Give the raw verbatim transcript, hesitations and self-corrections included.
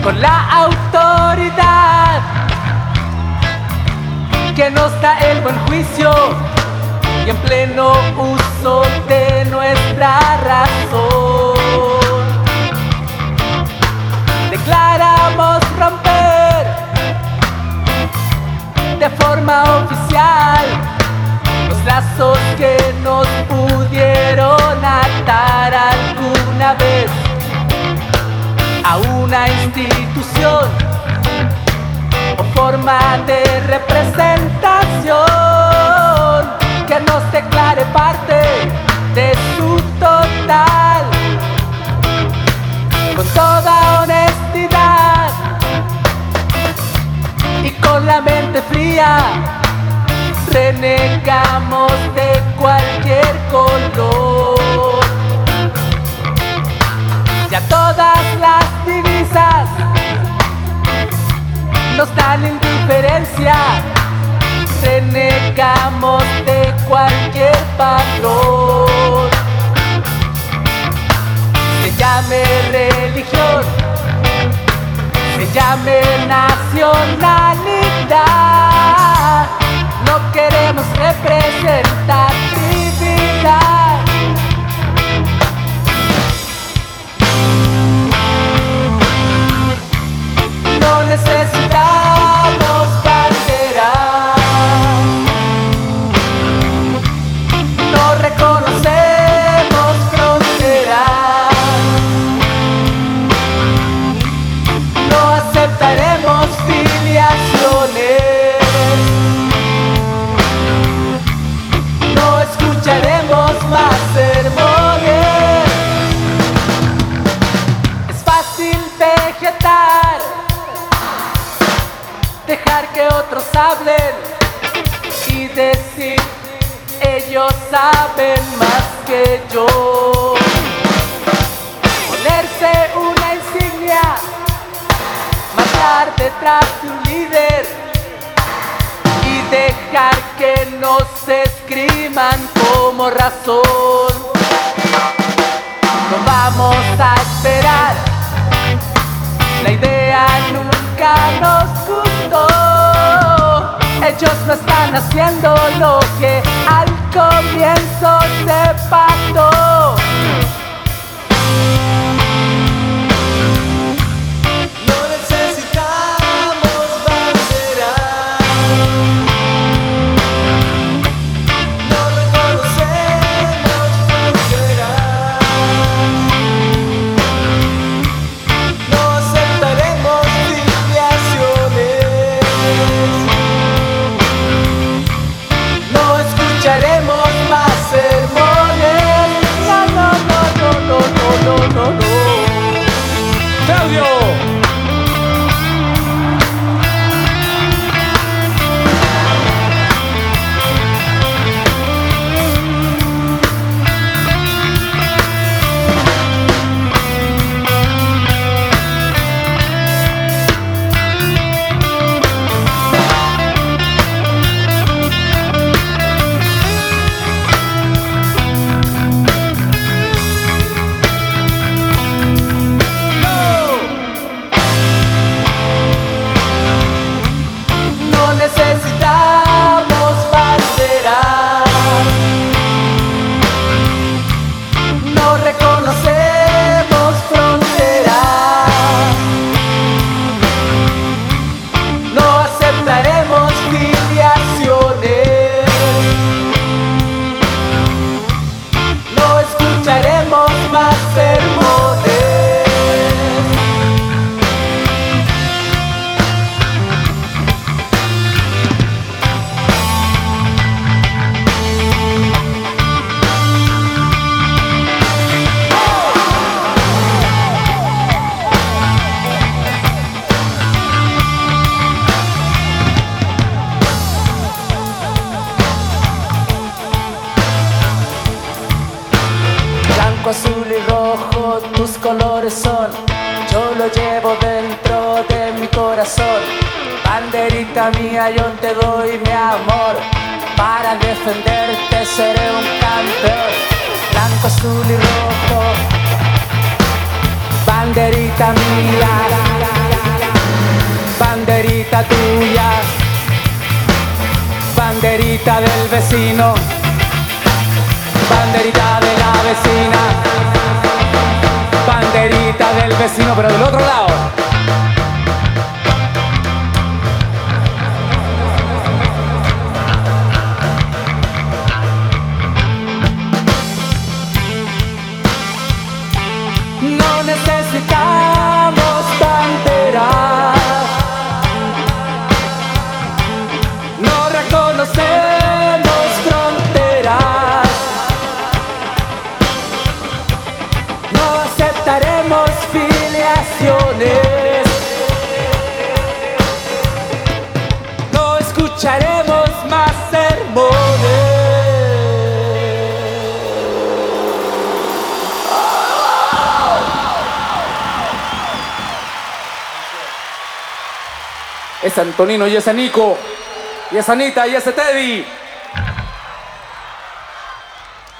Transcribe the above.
con la autoridad que nos da el buen juicio y en pleno uso de nuestra razón. Declaramos romper de forma oficial los lazos que nos pudieron atar alguna vez a una institución o forma de representación que nos declare parte de su total. Con toda honestidad y con la mente fría renegamos de cualquier color. Ya todas las divisas nos dan indiferencia, renegamos de cualquier patrón. Se llame religión, se llame nacionalidad, no queremos representatividad. No necesitamos banderas, no reconocemos fronteras, no aceptaremos filiaciones, no escucharemos más sermones. Es fácil vegetar, dejar que otros hablen y decir ellos saben más que yo. Ponerse una insignia, marchar detrás de un líder y dejar que nos escriban como razón. No vamos a esperar, la idea nunca nos gustó. Ellos no están haciendo lo que al comienzo se pactó. No necesitamos banderas, no reconocemos fronteras, no aceptaremos filiaciones, no escucharemos más sermones. No, no, no, no, no, no, no, no, no. ¡Claudio! No necesitamos banderas, no reconocemos fronteras, no aceptaremos filiaciones, no escucharemos más sermones. Blanco, azul y rojo, tus colores son. Yo lo llevo dentro de mi corazón. Banderita mía, yo te doy mi amor. Para defenderte seré un campeón. Blanco, azul y rojo, banderita mía. banderita tuya, banderita del vecino, banderita de la vecina, banderita del vecino, pero del otro lado. No necesitamos banderas, no reconocemos fronteras, no aceptaremos filiaciones, no escucharemos más sermones. Es Antonino y es Nico, y es Anita y es Teddy.